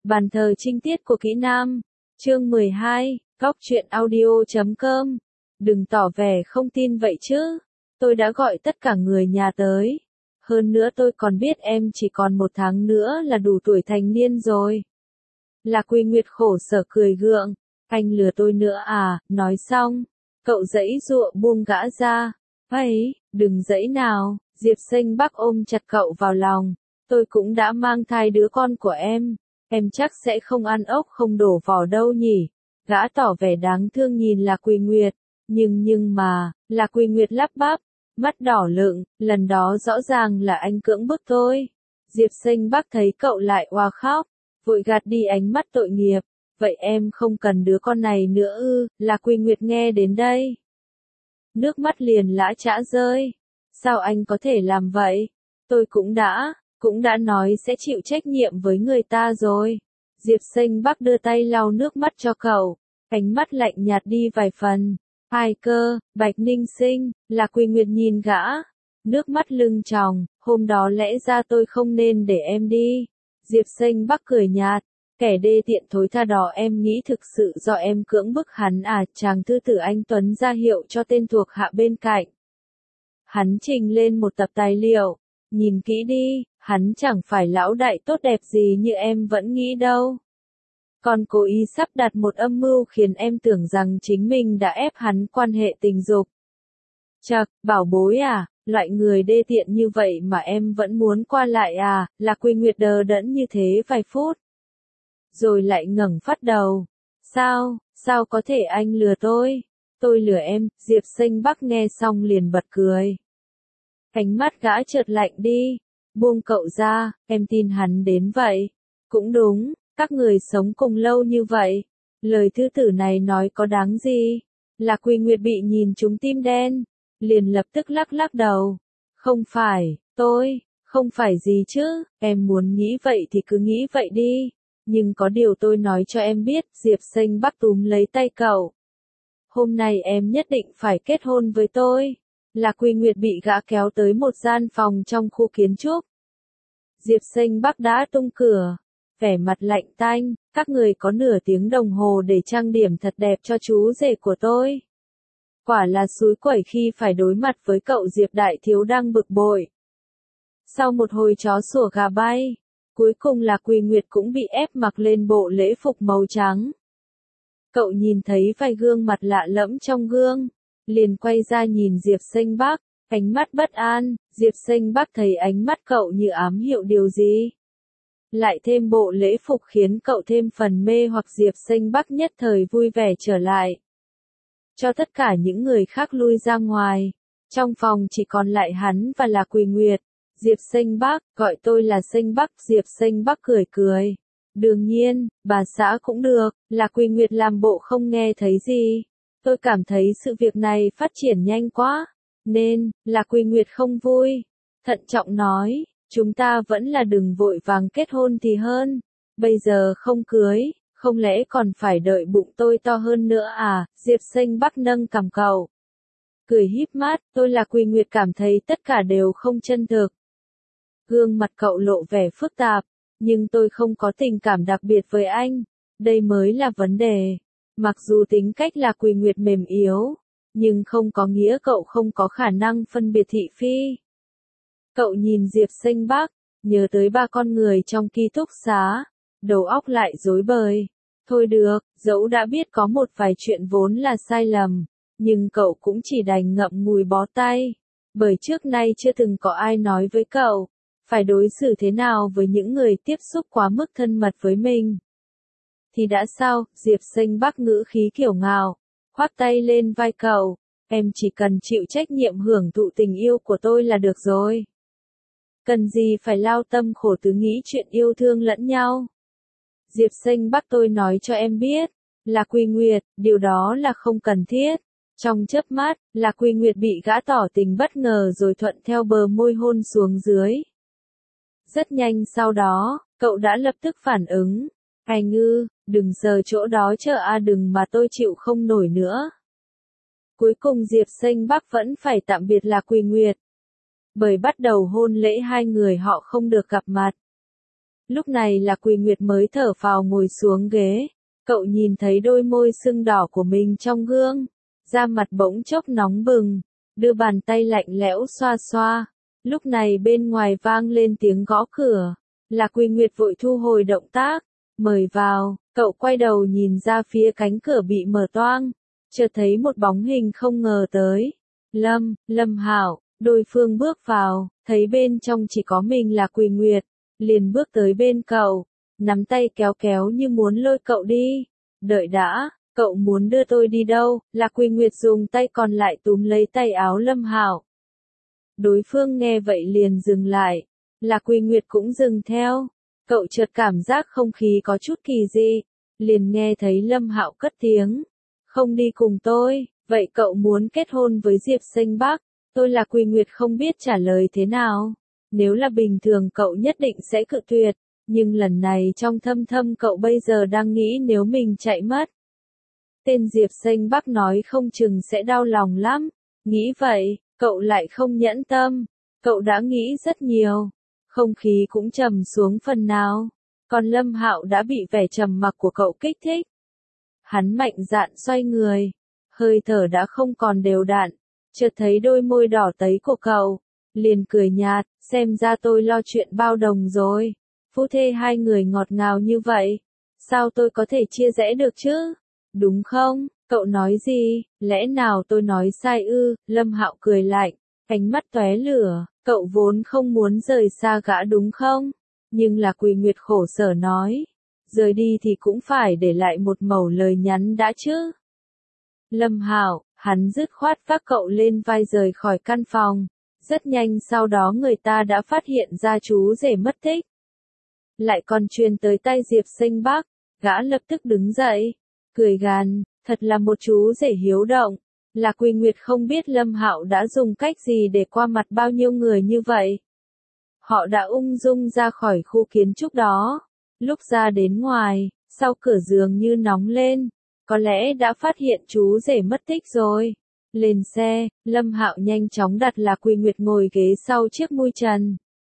Bàn thờ trinh tiết của kỹ nam. Chương 12, Góc truyện audio.com. Đừng tỏ vẻ không tin vậy chứ. Tôi đã gọi tất cả người nhà tới. Hơn nữa tôi còn biết em chỉ còn 1 tháng nữa là đủ tuổi thành niên rồi. Lạc Quy Nguyệt khổ sở cười gượng. Anh lừa tôi nữa à, nói xong. Cậu giãy giụa buông gã ra. Ấy, đừng giãy nào, Diệp Sinh Bắc ôm chặt cậu vào lòng. Tôi cũng đã mang thai đứa con của em chắc sẽ không ăn ốc không đổ vỏ đâu nhỉ. Gã tỏ vẻ đáng thương nhìn Lạc Quy Nguyệt. Nhưng mà, Lạc Quy Nguyệt lắp bắp, mắt đỏ lựng, lần đó rõ ràng là anh cưỡng bức tôi. Diệp Sinh Bắc thấy cậu lại oa khóc, vội gạt đi ánh mắt tội nghiệp. Vậy em không cần đứa con này nữa ư? Lạc Quy Nguyệt nghe đến đây. Nước mắt liền lã chã rơi. Sao anh có thể làm vậy? Tôi cũng đã nói sẽ chịu trách nhiệm với người ta rồi. Diệp Sinh Bắc đưa tay lau nước mắt cho cậu. Ánh mắt lạnh nhạt đi vài phần. Ai cơ, Bạch Ninh Sinh, Lạc Quy Nguyệt nhìn gã. Nước mắt lưng tròng, hôm đó lẽ ra tôi không nên để em đi. Diệp Sinh Bắc cười nhạt. Kẻ đê tiện thối tha đó em nghĩ thực sự do em cưỡng bức hắn à? Chàng thư tử anh Tuấn ra hiệu cho tên thuộc hạ bên cạnh. Hắn trình lên một tập tài liệu. Nhìn kỹ đi, hắn chẳng phải lão đại tốt đẹp gì như em vẫn nghĩ đâu. Còn cố ý sắp đặt một âm mưu khiến em tưởng rằng chính mình đã ép hắn quan hệ tình dục. Chậc, bảo bối à, loại người đê tiện như vậy mà em vẫn muốn qua lại à? Lạc Quy Nguyệt đờ đẫn như thế vài phút. Rồi lại ngẩng phát đầu. Sao có thể anh lừa tôi? Tôi lừa em? Diệp Sinh Bắc nghe xong liền bật cười. Ánh mắt gã chợt lạnh đi. Buông cậu ra, em tin hắn đến vậy. Cũng đúng, các người sống cùng lâu như vậy. Lời thư tử này nói có đáng gì? Lạc Quy Nguyệt bị nhìn trúng tim đen. Liền lập tức lắc đầu. Không phải, không phải gì chứ, em muốn nghĩ vậy thì cứ nghĩ vậy đi. Nhưng có điều tôi nói cho em biết, Diệp Sinh Bắc túm lấy tay cậu. Hôm nay em nhất định phải kết hôn với tôi. Lạc Quy Nguyệt bị gã kéo tới một gian phòng trong khu kiến trúc. Diệp Sinh Bắc đã tung cửa. Vẻ mặt lạnh tanh, các người có nửa tiếng đồng hồ để trang điểm thật đẹp cho chú rể của tôi. Quả là xúi quẩy khi phải đối mặt với cậu. Diệp đại thiếu đang bực bội. Sau một hồi chó sủa gà bay, cuối cùng Lạc Quy Nguyệt cũng bị ép mặc lên bộ lễ phục màu trắng. Cậu nhìn thấy vài gương mặt lạ lẫm trong gương, liền quay ra nhìn Diệp Sinh Bắc, ánh mắt bất an. Diệp Sinh Bắc thấy ánh mắt cậu như ám hiệu điều gì. Lại thêm bộ lễ phục khiến cậu thêm phần mê hoặc. Diệp Sinh Bắc nhất thời vui vẻ trở lại. Cho tất cả những người khác lui ra ngoài. Trong phòng chỉ còn lại hắn và Lạc Quy Nguyệt. Diệp Sinh Bắc, gọi tôi là Sinh Bắc. Diệp Sinh Bắc cười. Đương nhiên, bà xã cũng được. Lạc Quy Nguyệt làm bộ không nghe thấy gì. Tôi cảm thấy sự việc này phát triển nhanh quá. Nên, Lạc Quy Nguyệt không vui. Thận trọng nói, chúng ta vẫn là đừng vội vàng kết hôn thì hơn. Bây giờ không cưới, không lẽ còn phải đợi bụng tôi to hơn nữa à? Diệp Sinh Bắc nâng cằm cậu. Cười híp mắt, tôi Lạc Quy Nguyệt cảm thấy tất cả đều không chân thực. Gương mặt cậu lộ vẻ phức tạp, nhưng tôi không có tình cảm đặc biệt với anh. Đây mới là vấn đề. Mặc dù tính cách Lạc Quy Nguyệt mềm yếu, nhưng không có nghĩa cậu không có khả năng phân biệt thị phi. Cậu nhìn Diệp Sinh Bắc, nhớ tới 3 con người trong ký túc xá, đầu óc lại rối bời. Thôi được, dẫu đã biết có một vài chuyện vốn là sai lầm, nhưng cậu cũng chỉ đành ngậm ngùi bó tay. Bởi trước nay chưa từng có ai nói với cậu, phải đối xử thế nào với những người tiếp xúc quá mức thân mật với mình. Thì đã sao? Diệp Sinh Bắc ngữ khí kiêu ngạo, khoác tay lên vai cậu. Em chỉ cần chịu trách nhiệm hưởng thụ tình yêu của tôi là được rồi. Cần gì phải lao tâm khổ tứ nghĩ chuyện yêu thương lẫn nhau. Diệp Sinh Bắc, tôi nói cho em biết, Lạc Quy Nguyệt, điều đó là không cần thiết. Trong chớp mắt, Lạc Quy Nguyệt bị gã tỏ tình bất ngờ rồi thuận theo bờ môi hôn xuống dưới. Rất nhanh sau đó, cậu đã lập tức phản ứng. Anh ư, đừng sờ chỗ đó chờ a, đừng mà tôi chịu không nổi nữa. Cuối cùng Diệp Sinh Bắc vẫn phải tạm biệt Lạc Quy Nguyệt. Bởi bắt đầu hôn lễ hai người họ không được gặp mặt. Lúc này Lạc Quỳ Nguyệt mới thở phào ngồi xuống ghế. Cậu nhìn thấy đôi môi sưng đỏ của mình trong gương. Da mặt bỗng chốc nóng bừng. Đưa bàn tay lạnh lẽo xoa xoa. Lúc này bên ngoài vang lên tiếng gõ cửa. Lạc Quỳ Nguyệt vội thu hồi động tác. Mời vào. Cậu quay đầu nhìn ra phía cánh cửa bị mở toang. Chợt thấy một bóng hình không ngờ tới. Lâm Hạo. Đối phương bước vào. Thấy bên trong chỉ có mình là Quỳ Nguyệt. Liền bước tới bên cậu. Nắm tay kéo kéo như muốn lôi cậu đi. Đợi đã. Cậu muốn đưa tôi đi đâu? Lạc Quỳ Nguyệt dùng tay còn lại túm lấy tay áo Lâm Hạo. Đối phương nghe vậy liền dừng lại. Lạc Quỳ Nguyệt cũng dừng theo. Cậu chợt cảm giác không khí có chút kỳ dị. Liền nghe thấy Lâm Hạo cất tiếng. Không đi cùng tôi, vậy cậu muốn kết hôn với Diệp Sinh Bắc? Tôi Lạc Quỳ Nguyệt không biết trả lời thế nào. Nếu là bình thường cậu nhất định sẽ cự tuyệt. Nhưng lần này trong thâm thâm cậu bây giờ đang nghĩ nếu mình chạy mất. Tên Diệp Sinh Bắc nói không chừng sẽ đau lòng lắm. Nghĩ vậy, cậu lại không nhẫn tâm. Cậu đã nghĩ rất nhiều. Không khí cũng trầm xuống phần nào. Còn Lâm Hạo đã bị vẻ trầm mặc của cậu kích thích. Hắn mạnh dạn xoay người. Hơi thở đã không còn đều đặn. Chợt thấy đôi môi đỏ tấy của cậu. Liền cười nhạt, xem ra tôi lo chuyện bao đồng rồi. Phu thê hai người ngọt ngào như vậy. Sao tôi có thể chia rẽ được chứ? Đúng không? Cậu nói gì? Lẽ nào tôi nói sai ư? Lâm Hạo cười lạnh, ánh mắt tóe lửa. Cậu vốn không muốn rời xa gã đúng không? Nhưng là Quỳ Nguyệt khổ sở nói. Rời đi thì cũng phải để lại một mẩu lời nhắn đã chứ. Lâm Hạo, hắn dứt khoát vác cậu lên vai rời khỏi căn phòng. Rất nhanh sau đó người ta đã phát hiện ra chú rể mất tích. Lại còn truyền tới tay Diệp Sinh Bắc. Gã lập tức đứng dậy. Cười gằn, thật là một chú rể hiếu động. Lạc Quỳ Nguyệt không biết Lâm Hạo đã dùng cách gì để qua mặt bao nhiêu người như vậy. Họ đã ung dung ra khỏi khu kiến trúc đó. Lúc ra đến ngoài, sau cửa giường như nóng lên. Có lẽ đã phát hiện chú rể mất tích rồi. Lên xe, Lâm Hạo nhanh chóng đặt Lạc Quỳ Nguyệt ngồi ghế sau chiếc mui trần.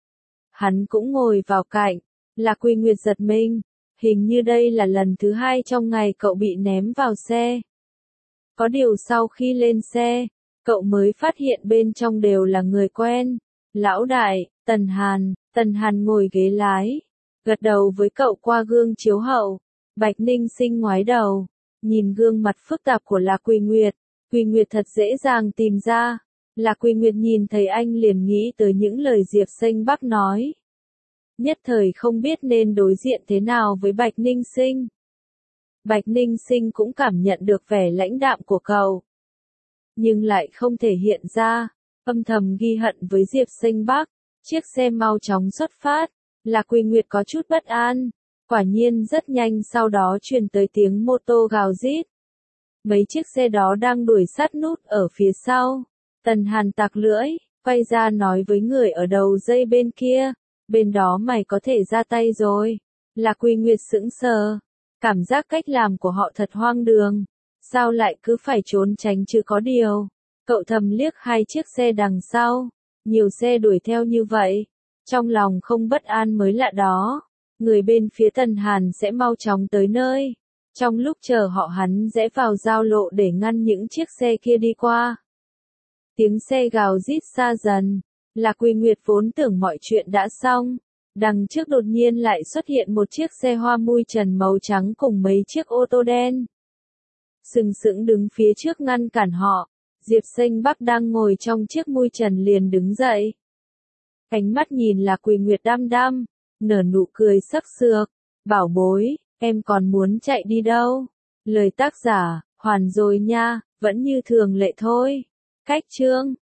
Hắn cũng ngồi vào cạnh. Lạc Quỳ Nguyệt giật mình. Hình như đây là lần thứ hai trong ngày cậu bị ném vào xe. Có điều sau khi lên xe, cậu mới phát hiện bên trong đều là người quen. Lão đại, Tần Hàn ngồi ghế lái. Gật đầu với cậu qua gương chiếu hậu. Bạch Ninh Sinh ngoái đầu. Nhìn gương mặt phức tạp của Lạc Quỳ Nguyệt. Quỳ Nguyệt thật dễ dàng tìm ra. Lạc Quỳ Nguyệt nhìn thấy anh liền nghĩ tới những lời Diệp Sinh Bắc nói. Nhất thời không biết nên đối diện thế nào với Bạch Ninh Sinh. Bạch Ninh Sinh cũng cảm nhận được vẻ lãnh đạm của cậu. Nhưng lại không thể hiện ra, âm thầm ghi hận với Diệp Sinh Bắc. Chiếc xe mau chóng xuất phát, Lạc Quỳ Nguyệt có chút bất an. Quả nhiên rất nhanh sau đó truyền tới tiếng mô tô gào rít. Mấy chiếc xe đó đang đuổi sát nút ở phía sau. Tần Hàn tặc lưỡi, quay ra nói với người ở đầu dây bên kia. Bên đó mày có thể ra tay rồi. Lạc Quỳ Nguyệt sững sờ. Cảm giác cách làm của họ thật hoang đường. Sao lại cứ phải trốn tránh chứ có điều. Cậu thầm liếc hai chiếc xe đằng sau. Nhiều xe đuổi theo như vậy. Trong lòng không bất an mới lạ đó. Người bên phía Tần Hàn sẽ mau chóng tới nơi. Trong lúc chờ họ hắn rẽ vào giao lộ để ngăn những chiếc xe kia đi qua. Tiếng xe gào rít xa dần. Lạc Quỳ Nguyệt vốn tưởng mọi chuyện đã xong. Đằng trước đột nhiên lại xuất hiện một chiếc xe hoa mui trần màu trắng cùng mấy chiếc ô tô đen. Sừng sững đứng phía trước ngăn cản họ. Diệp Sinh Bắc đang ngồi trong chiếc mui trần liền đứng dậy. Ánh mắt nhìn Lạc Quỳ Nguyệt đăm đăm, nở nụ cười sắc sược. Bảo bối, em còn muốn chạy đi đâu? Lời tác giả, hoàn rồi nha, vẫn như thường lệ thôi. Cách chương